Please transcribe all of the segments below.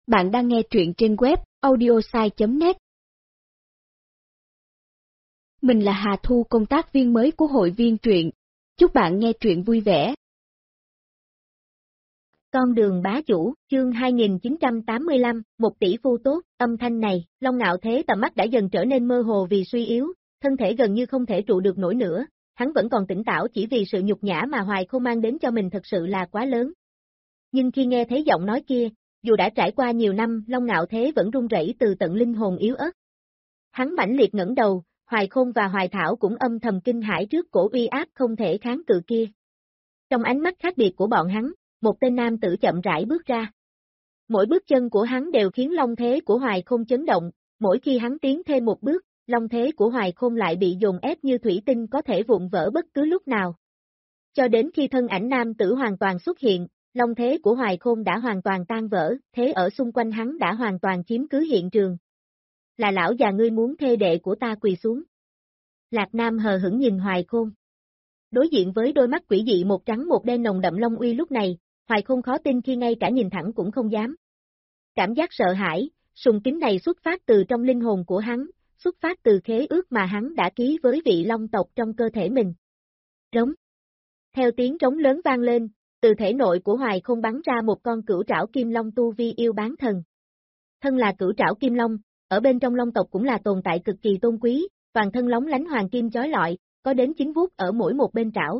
Bạn đang nghe truyện trên web audiosai.net. Mình là Hà Thu, công tác viên mới của hội viên truyện. Chúc bạn nghe truyện vui vẻ. Con đường bá chủ, chương 2985, một tỷ phu tốt, âm thanh này, Long Ngạo Thế tầm mắt đã dần trở nên mơ hồ vì suy yếu, thân thể gần như không thể trụ được nổi nữa, hắn vẫn còn tỉnh táo chỉ vì sự nhục nhã mà Hoài Khôn mang đến cho mình thật sự là quá lớn. Nhưng khi nghe thấy giọng nói kia, dù đã trải qua nhiều năm, Long Ngạo Thế vẫn run rẩy từ tận linh hồn yếu ớt. Hắn mãnh liệt ngẩng đầu, Hoài Khôn và Hoài Thảo cũng âm thầm kinh hãi trước cổ uy áp không thể kháng cự kia. Trong ánh mắt khác biệt của bọn hắn, một tên nam tử chậm rãi bước ra. Mỗi bước chân của hắn đều khiến long thế của Hoài Khôn chấn động, mỗi khi hắn tiến thêm một bước, long thế của Hoài Khôn lại bị dồn ép như thủy tinh có thể vụn vỡ bất cứ lúc nào. Cho đến khi thân ảnh nam tử hoàn toàn xuất hiện, long thế của Hoài Khôn đã hoàn toàn tan vỡ, thế ở xung quanh hắn đã hoàn toàn chiếm cứ hiện trường. Là lão già ngươi muốn thê đệ của ta quỳ xuống. Lạc Nam hờ hững nhìn Hoài Khôn. Đối diện với đôi mắt quỷ dị một trắng một đen nồng đậm long uy lúc này, Hoài Khôn khó tin khi ngay cả nhìn thẳng cũng không dám. Cảm giác sợ hãi, sùng kính này xuất phát từ trong linh hồn của hắn, xuất phát từ khế ước mà hắn đã ký với vị long tộc trong cơ thể mình. Rống. Theo tiếng trống lớn vang lên, từ thể nội của Hoài Khôn bắn ra một con cửu trảo kim long tu vi yêu bán thần. Thân là cửu trảo kim long, ở bên trong long tộc cũng là tồn tại cực kỳ tôn quý, toàn thân lóng lánh hoàng kim chói lọi, có đến 9 vuốt ở mỗi một bên trảo.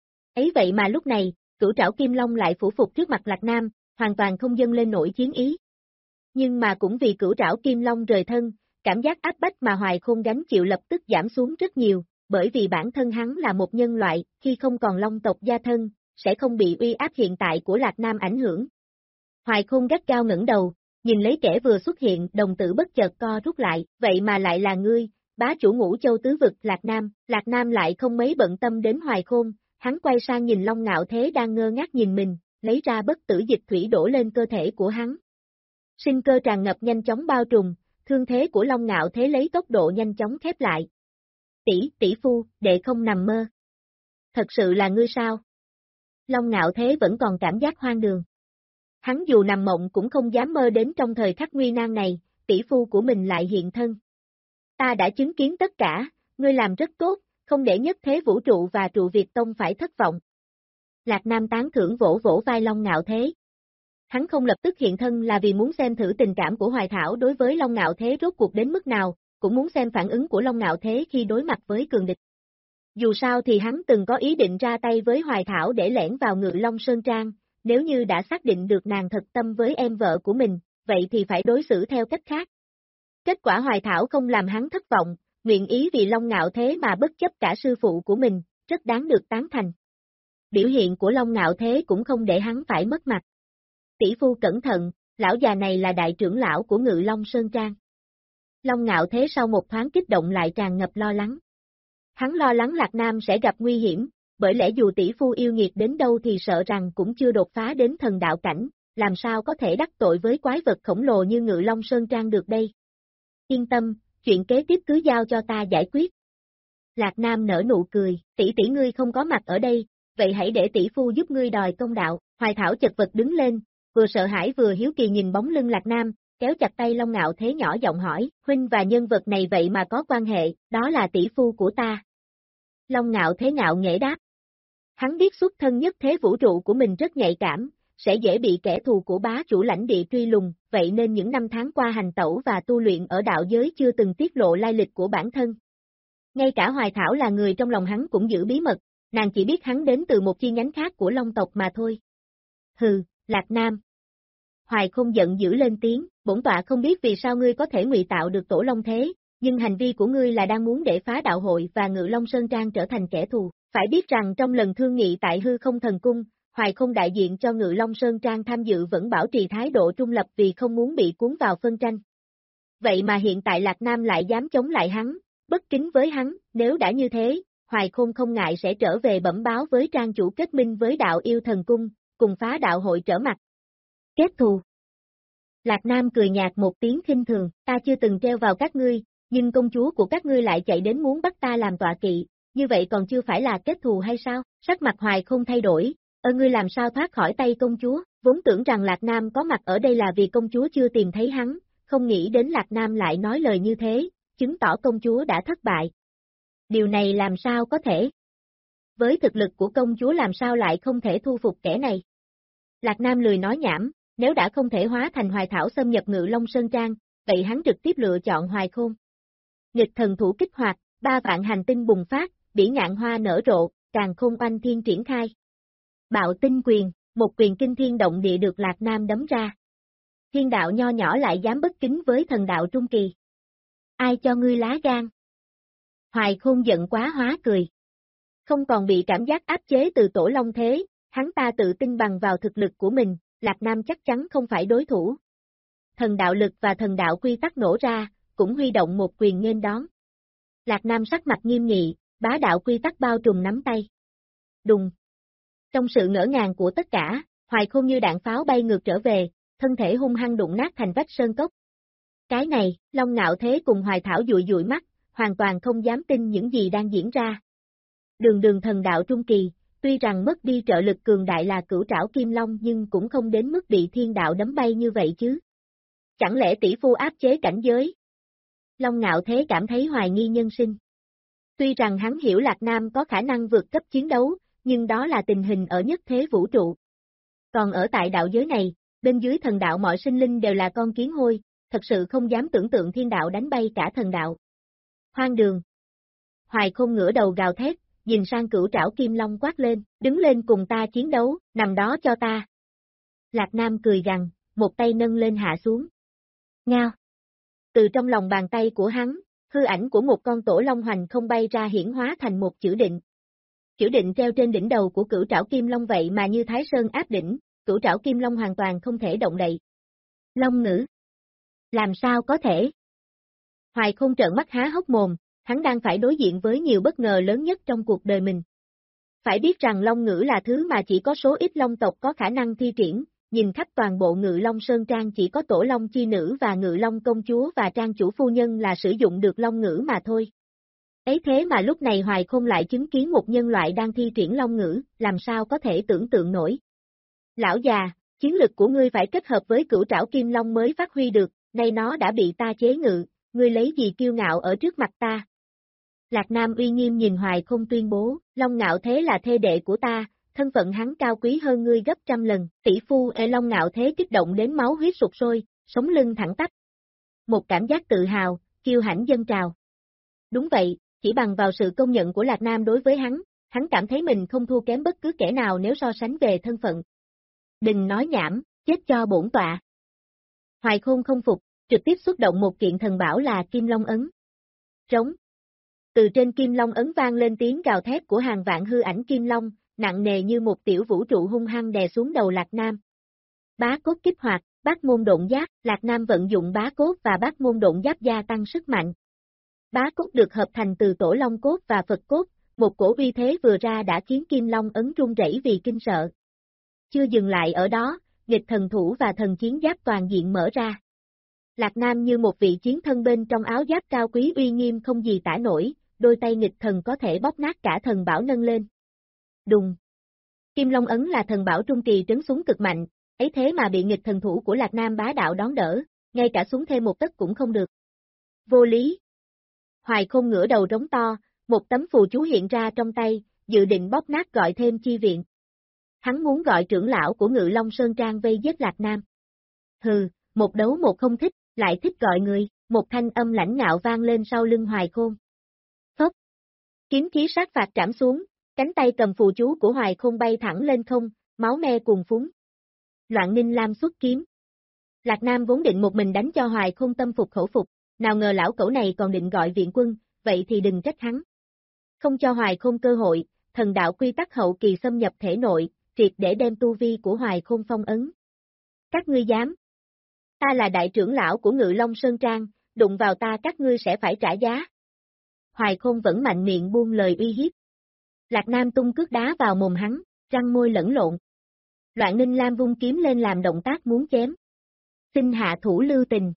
Ấy vậy mà lúc này, cửu trảo kim long lại phủ phục trước mặt Lạc Nam, hoàn toàn không dâng lên nổi chiến ý. Nhưng mà cũng vì cửu trảo kim long rời thân, cảm giác áp bách mà Hoài Khôn gánh chịu lập tức giảm xuống rất nhiều, bởi vì bản thân hắn là một nhân loại, khi không còn long tộc gia thân, sẽ không bị uy áp hiện tại của Lạc Nam ảnh hưởng. Hoài Khôn gắt gao ngẩng đầu, nhìn lấy kẻ vừa xuất hiện, đồng tử bất chợt co rút lại, vậy mà lại là ngươi, bá chủ Ngũ Châu tứ vực Lạc Nam lại không mấy bận tâm đến Hoài Khôn, hắn quay sang nhìn Long Ngạo Thế đang ngơ ngác nhìn mình, lấy ra bất tử dịch thủy đổ lên cơ thể của hắn. Sinh cơ tràn ngập nhanh chóng bao trùm, thương thế của Long Ngạo Thế lấy tốc độ nhanh chóng khép lại. Tỷ phu, đệ không nằm mơ. Thật sự là ngươi sao? Long Ngạo Thế vẫn còn cảm giác hoang đường. Hắn dù nằm mộng cũng không dám mơ đến trong thời khắc nguy nan này, tỷ phu của mình lại hiện thân. Ta đã chứng kiến tất cả, ngươi làm rất tốt, không để nhất thế vũ trụ và trụ Việt Tông phải thất vọng. Lạc Nam tán thưởng vỗ vỗ vai Long Ngạo Thế. Hắn không lập tức hiện thân là vì muốn xem thử tình cảm của Hoài Thảo đối với Long Ngạo Thế rốt cuộc đến mức nào, cũng muốn xem phản ứng của Long Ngạo Thế khi đối mặt với cường địch. Dù sao thì hắn từng có ý định ra tay với Hoài Thảo để lẻn vào Ngự Long Sơn Trang, nếu như đã xác định được nàng thật tâm với em vợ của mình, vậy thì phải đối xử theo cách khác. Kết quả Hoài Thảo không làm hắn thất vọng, nguyện ý vì Long Ngạo Thế mà bất chấp cả sư phụ của mình, rất đáng được tán thành. Biểu hiện của Long Ngạo Thế cũng không để hắn phải mất mặt. Tỷ phu cẩn thận, lão già này là đại trưởng lão của Ngự Long Sơn Trang. Long Ngạo Thế sau một thoáng kích động lại tràn ngập lo lắng. Hắn lo lắng Lạc Nam sẽ gặp nguy hiểm, bởi lẽ dù tỷ phu yêu nghiệt đến đâu thì sợ rằng cũng chưa đột phá đến thần đạo cảnh, làm sao có thể đắc tội với quái vật khổng lồ như Ngự Long Sơn Trang được đây. Yên tâm, chuyện kế tiếp cứ giao cho ta giải quyết. Lạc Nam nở nụ cười, tỷ ngươi không có mặt ở đây, vậy hãy để tỷ phu giúp ngươi đòi công đạo. Hoài Thảo chật vật đứng lên, vừa sợ hãi vừa hiếu kỳ nhìn bóng lưng Lạc Nam, kéo chặt tay Long Ngạo Thế nhỏ giọng hỏi, huynh và nhân vật này vậy mà có quan hệ, đó là tỷ phu của ta. Long Ngạo Thế ngạo nghễ đáp. Hắn biết xuất thân nhất thế vũ trụ của mình rất nhạy cảm, sẽ dễ bị kẻ thù của bá chủ lãnh địa truy lùng, vậy nên những năm tháng qua hành tẩu và tu luyện ở đạo giới chưa từng tiết lộ lai lịch của bản thân. Ngay cả Hoài Thảo là người trong lòng hắn cũng giữ bí mật, nàng chỉ biết hắn đến từ một chi nhánh khác của Long tộc mà thôi. Hừ, Lạc Nam. Hoài Khôn giận dữ lên tiếng, bổn tọa không biết vì sao ngươi có thể ngụy tạo được tổ Long thế, nhưng hành vi của ngươi là đang muốn để phá đạo hội và Ngự Long Sơn Trang trở thành kẻ thù. Phải biết rằng trong lần thương nghị tại Hư Không Thần Cung, Hoài Khôn đại diện cho Ngự Long Sơn Trang tham dự vẫn bảo trì thái độ trung lập vì không muốn bị cuốn vào phân tranh. Vậy mà hiện tại Lạc Nam lại dám chống lại hắn, bất kính với hắn, nếu đã như thế, Hoài Khôn không ngại sẽ trở về bẩm báo với trang chủ kết minh với đạo yêu thần cung, cùng phá đạo hội trở mặt. Kết thù. Lạc Nam cười nhạt một tiếng khinh thường, ta chưa từng treo vào các ngươi, nhưng công chúa của các ngươi lại chạy đến muốn bắt ta làm tọa kỵ, như vậy còn chưa phải là kết thù hay sao? Sắc mặt Hoài Khôn thay đổi, ngươi làm sao thoát khỏi tay công chúa? Vốn tưởng rằng Lạc Nam có mặt ở đây là vì công chúa chưa tìm thấy hắn, không nghĩ đến Lạc Nam lại nói lời như thế, chứng tỏ công chúa đã thất bại. Điều này làm sao có thể? Với thực lực của công chúa làm sao lại không thể thu phục kẻ này? Lạc Nam lười nói nhảm, nếu đã không thể hóa thành Hoài Thảo xâm nhập Ngự Long Sơn Trang, vậy hắn trực tiếp lựa chọn Hoài Khôn. Nghịch thần thủ kích hoạt, 3 vạn hành tinh bùng phát, bỉ ngạn hoa nở rộ, càn khôn oanh thiên triển khai. Bạo tinh quyền, một quyền kinh thiên động địa được Lạc Nam đấm ra. Thiên đạo nho nhỏ lại dám bất kính với thần đạo trung kỳ. Ai cho ngươi lá gan? Hoài Khôn giận quá hóa cười. Không còn bị cảm giác áp chế từ Tổ Long thế, hắn ta tự tin bằng vào thực lực của mình, Lạc Nam chắc chắn không phải đối thủ. Thần đạo lực và thần đạo quy tắc nổ ra, cũng huy động một quyền nghênh đón. Lạc Nam sắc mặt nghiêm nghị, bá đạo quy tắc bao trùm nắm tay. Đùng. Trong sự ngỡ ngàng của tất cả, Hoài Khôn như đạn pháo bay ngược trở về, thân thể hung hăng đụng nát thành vách sơn cốc. Cái này, Long Ngạo Thế cùng Hoài Thảo dụi dụi mắt, hoàn toàn không dám tin những gì đang diễn ra. Đường thần đạo trung kỳ, tuy rằng mất đi trợ lực cường đại là Cửu Trảo Kim Long nhưng cũng không đến mức bị thiên đạo đấm bay như vậy chứ. Chẳng lẽ tỷ phu áp chế cảnh giới? Long Ngạo Thế cảm thấy hoài nghi nhân sinh. Tuy rằng hắn hiểu Lạc Nam có khả năng vượt cấp chiến đấu, nhưng đó là tình hình ở nhất thế vũ trụ. Còn ở tại đạo giới này, bên dưới thần đạo mọi sinh linh đều là con kiến hôi, thật sự không dám tưởng tượng thiên đạo đánh bay cả thần đạo. Hoang đường. Hoài Khôn ngửa đầu gào thét, nhìn sang Cửu Trảo Kim Long quát lên, đứng lên cùng ta chiến đấu, nằm đó cho ta. Lạc Nam cười gằn, một tay nâng lên hạ xuống. Ngao. Từ trong lòng bàn tay của hắn, hư ảnh của một con tổ long hoành không bay ra hiển hóa thành một chữ định. Chữ định treo trên đỉnh đầu của Cửu Trảo Kim Long vậy mà như Thái Sơn áp đỉnh, Cửu Trảo Kim Long hoàn toàn không thể động đậy. Long ngữ. Làm sao có thể? Hoài Khôn trợn mắt há hốc mồm, hắn đang phải đối diện với nhiều bất ngờ lớn nhất trong cuộc đời mình. Phải biết rằng Long ngữ là thứ mà chỉ có số ít Long tộc có khả năng thi triển, nhìn khắp toàn bộ Ngự Long Sơn Trang chỉ có Tổ Long Chi Nữ và Ngự Long Công Chúa và Trang Chủ Phu Nhân là sử dụng được Long ngữ mà thôi. Ấy thế mà lúc này Hoài Khôn lại chứng kiến một nhân loại đang thi triển Long ngữ, làm sao có thể tưởng tượng nổi. Lão già, chiến lực của ngươi phải kết hợp với Cửu Trảo Kim Long mới phát huy được, nay nó đã bị ta chế ngự, ngươi lấy gì kiêu ngạo ở trước mặt ta? Lạc Nam uy nghiêm nhìn Hoài Khôn tuyên bố, Long Ngạo Thế là thê đệ của ta, thân phận hắn cao quý hơn ngươi gấp trăm lần, tỷ phu Long Ngạo Thế kích động đến máu huyết sục sôi, sống lưng thẳng tắp. Một cảm giác tự hào, kiêu hãnh dâng trào. Đúng vậy, chỉ bằng vào sự công nhận của Lạc Nam đối với hắn cảm thấy mình không thua kém bất cứ kẻ nào nếu so sánh về thân phận. Đừng nói nhảm, chết cho bổn tọa. Hoài Khôn không phục, trực tiếp xuất động một kiện thần bảo là Kim Long Ấn. Trống. Từ trên Kim Long Ấn vang lên tiếng gào thét của hàng vạn hư ảnh Kim Long, nặng nề như một tiểu vũ trụ hung hăng đè xuống đầu Lạc Nam. Bá cốt kích hoạt, Bát môn độn giáp, Lạc Nam vận dụng bá cốt và Bát môn độn giáp gia tăng sức mạnh. Bá cốt được hợp thành từ Tổ Long cốt và Phật cốt, một cổ uy thế vừa ra đã khiến Kim Long Ấn run rẩy vì kinh sợ. Chưa dừng lại ở đó, nghịch thần thủ và thần chiến giáp toàn diện mở ra. Lạc Nam như một vị chiến thân bên trong áo giáp cao quý uy nghiêm không gì tả nổi, đôi tay nghịch thần có thể bóp nát cả thần bảo nâng lên. Đùng. Kim Long Ấn là thần bảo trung kỳ trấn súng cực mạnh, ấy thế mà bị nghịch thần thủ của Lạc Nam bá đạo đón đỡ, ngay cả xuống thêm một tấc cũng không được. Vô lý. Hoài Khôn ngửa đầu rống to, một tấm phù chú hiện ra trong tay, dự định bóp nát gọi thêm chi viện. Hắn muốn gọi trưởng lão của Ngự Long Sơn Trang vây giết Lạc Nam. Hừ, một đấu một không thích, lại thích gọi người, một thanh âm lãnh ngạo vang lên sau lưng Hoài Khôn. Phốc. Kiếm khí sát phạt trảm xuống, cánh tay cầm phù chú của Hoài Khôn bay thẳng lên không, máu me cuồn phúng. Loạn Ninh Lam xuất kiếm. Lạc Nam vốn định một mình đánh cho Hoài Khôn tâm phục khẩu phục, nào ngờ lão cẩu này còn định gọi viện quân, vậy thì đừng trách hắn. Không cho Hoài Khôn cơ hội, thần đạo quy tắc hậu kỳ xâm nhập thể nội, triệt để đem tu vi của Hoài Khôn phong ấn. Các ngươi dám? Ta là đại trưởng lão của Ngự Long Sơn Trang, đụng vào ta các ngươi sẽ phải trả giá. Hoài Khôn vẫn mạnh miệng buông lời uy hiếp. Lạc Nam tung cước đá vào mồm hắn, răng môi lẫn lộn. Loạn Ninh Lam vung kiếm lên làm động tác muốn chém. Xin hạ thủ lưu tình.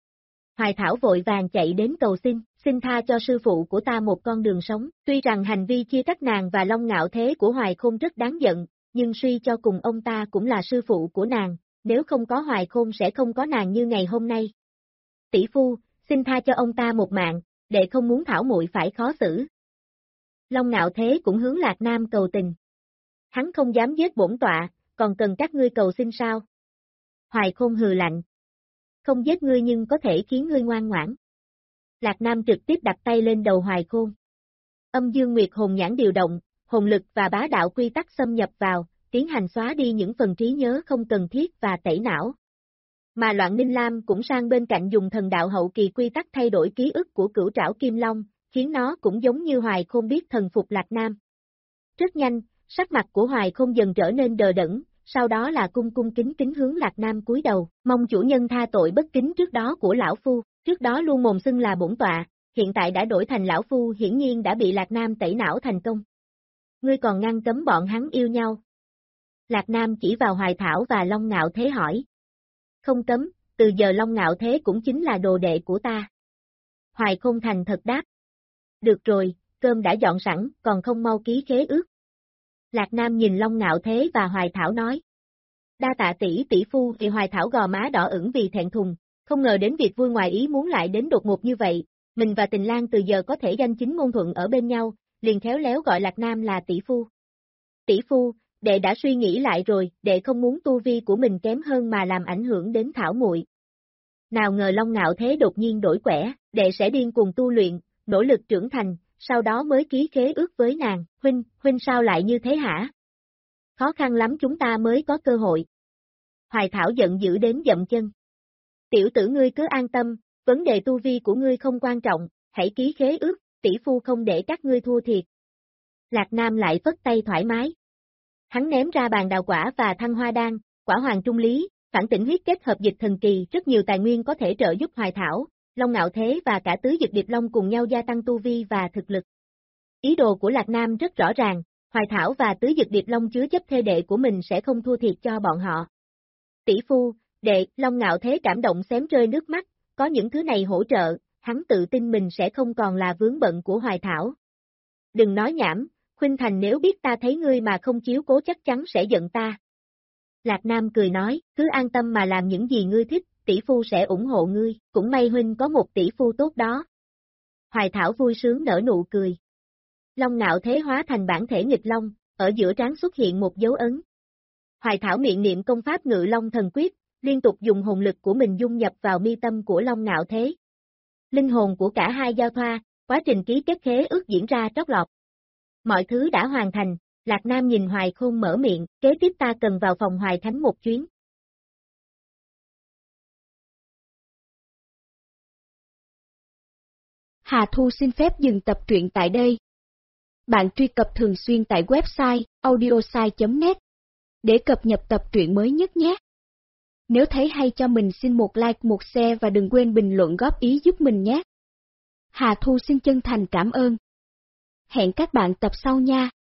Hoài Thảo vội vàng chạy đến cầu xin tha cho sư phụ của ta một con đường sống. Tuy rằng hành vi chia cắt nàng và Long Ngạo Thế của Hoài Khôn rất đáng giận, nhưng suy cho cùng ông ta cũng là sư phụ của nàng, nếu không có Hoài Khôn sẽ không có nàng như ngày hôm nay. Tỷ phu, xin tha cho ông ta một mạng, đệ không muốn Thảo muội phải khó xử. Long Ngạo Thế cũng hướng Lạc Nam cầu tình. Hắn không dám giết bổn tọa, còn cần các ngươi cầu xin sao? Hoài Khôn hừ lạnh. Không giết ngươi nhưng có thể khiến ngươi ngoan ngoãn. Lạc Nam trực tiếp đặt tay lên đầu Hoài Khôn. Âm Dương Nguyệt hồn nhãn điều động, hồn lực và bá đạo quy tắc xâm nhập vào, tiến hành xóa đi những phần trí nhớ không cần thiết và tẩy não. Mà Loạn Ninh Lam cũng sang bên cạnh dùng thần đạo hậu kỳ quy tắc thay đổi ký ức của Cửu Trảo Kim Long, khiến nó cũng giống như Hoài Khôn biết thần phục Lạc Nam. Rất nhanh, sắc mặt của Hoài Khôn dần trở nên đờ đẫn, sau đó là cung cung kính kính hướng Lạc Nam cúi đầu, mong chủ nhân tha tội bất kính trước đó của lão phu, trước đó luôn mồm xưng là bổn tọa, hiện tại đã đổi thành lão phu hiển nhiên đã bị Lạc Nam tẩy não thành công. Ngươi còn ngăn cấm bọn hắn yêu nhau. Lạc Nam chỉ vào Hoài Thảo và Long Ngạo Thế hỏi. Không cấm, từ giờ Long Ngạo Thế cũng chính là đồ đệ của ta. Hoài Khôn thành thật đáp. Được rồi, cơm đã dọn sẵn, còn không mau ký khế ước. Lạc Nam nhìn Long Ngạo Thế và Hoài Thảo nói. Đa tạ tỷ phu. Vì Hoài Thảo gò má đỏ ửng vì thẹn thùng, không ngờ đến việc vui ngoài ý muốn lại đến đột ngột như vậy, mình và Tình Lang từ giờ có thể danh chính ngôn thuận ở bên nhau, liền khéo léo gọi Lạc Nam là tỷ phu. Tỷ phu, đệ đã suy nghĩ lại rồi, đệ không muốn tu vi của mình kém hơn mà làm ảnh hưởng đến Thảo muội. Nào ngờ Long Ngạo Thế đột nhiên đổi quẻ, đệ sẽ điên cuồng tu luyện, nỗ lực trưởng thành, sau đó mới ký khế ước với nàng. Huynh sao lại như thế hả? Khó khăn lắm chúng ta mới có cơ hội. Hoài Thảo giận dữ đến dậm chân. Tiểu tử ngươi cứ an tâm, vấn đề tu vi của ngươi không quan trọng, hãy ký khế ước, tỷ phu không để các ngươi thua thiệt. Lạc Nam lại phất tay thoải mái. Hắn ném ra bàn đào quả và thăng hoa đan, quả hoàng trung lý, phản tỉnh huyết kết hợp dịch thần kỳ, rất nhiều tài nguyên có thể trợ giúp Hoài Thảo, Long Ngạo Thế và cả tứ dực điệp long cùng nhau gia tăng tu vi và thực lực. Ý đồ của Lạc Nam rất rõ ràng, Hoài Thảo và tứ dực điệp long chứa chấp thê đệ của mình sẽ không thua thiệt cho bọn họ. Tỷ phu, đệ, Long Ngạo Thế cảm động xém rơi nước mắt, có những thứ này hỗ trợ, hắn tự tin mình sẽ không còn là vướng bận của Hoài Thảo. Đừng nói nhảm, Khuynh Thành nếu biết ta thấy ngươi mà không chiếu cố chắc chắn sẽ giận ta. Lạc Nam cười nói, cứ an tâm mà làm những gì ngươi thích, tỷ phu sẽ ủng hộ ngươi, cũng may huynh có một tỷ phu tốt đó. Hoài Thảo vui sướng nở nụ cười. Long Ngạo Thế hóa thành bản thể nghịch long, ở giữa trán xuất hiện một dấu ấn. Hoài Thảo miệng niệm công pháp Ngự Long Thần Quyết, liên tục dùng hồn lực của mình dung nhập vào mi tâm của Long Ngạo Thế. Linh hồn của cả hai giao thoa, quá trình ký kết khế ước diễn ra trót lọt. Mọi thứ đã hoàn thành, Lạc Nam nhìn Hoài Khôn mở miệng, kế tiếp ta cần vào phòng Hoài Thánh một chuyến. Hà Thu xin phép dừng tập truyện tại đây. Bạn truy cập thường xuyên tại website audiosai.net để cập nhật tập truyện mới nhất nhé. Nếu thấy hay cho mình xin một like, một share và đừng quên bình luận góp ý giúp mình nhé. Hà Thu xin chân thành cảm ơn. Hẹn các bạn tập sau nha.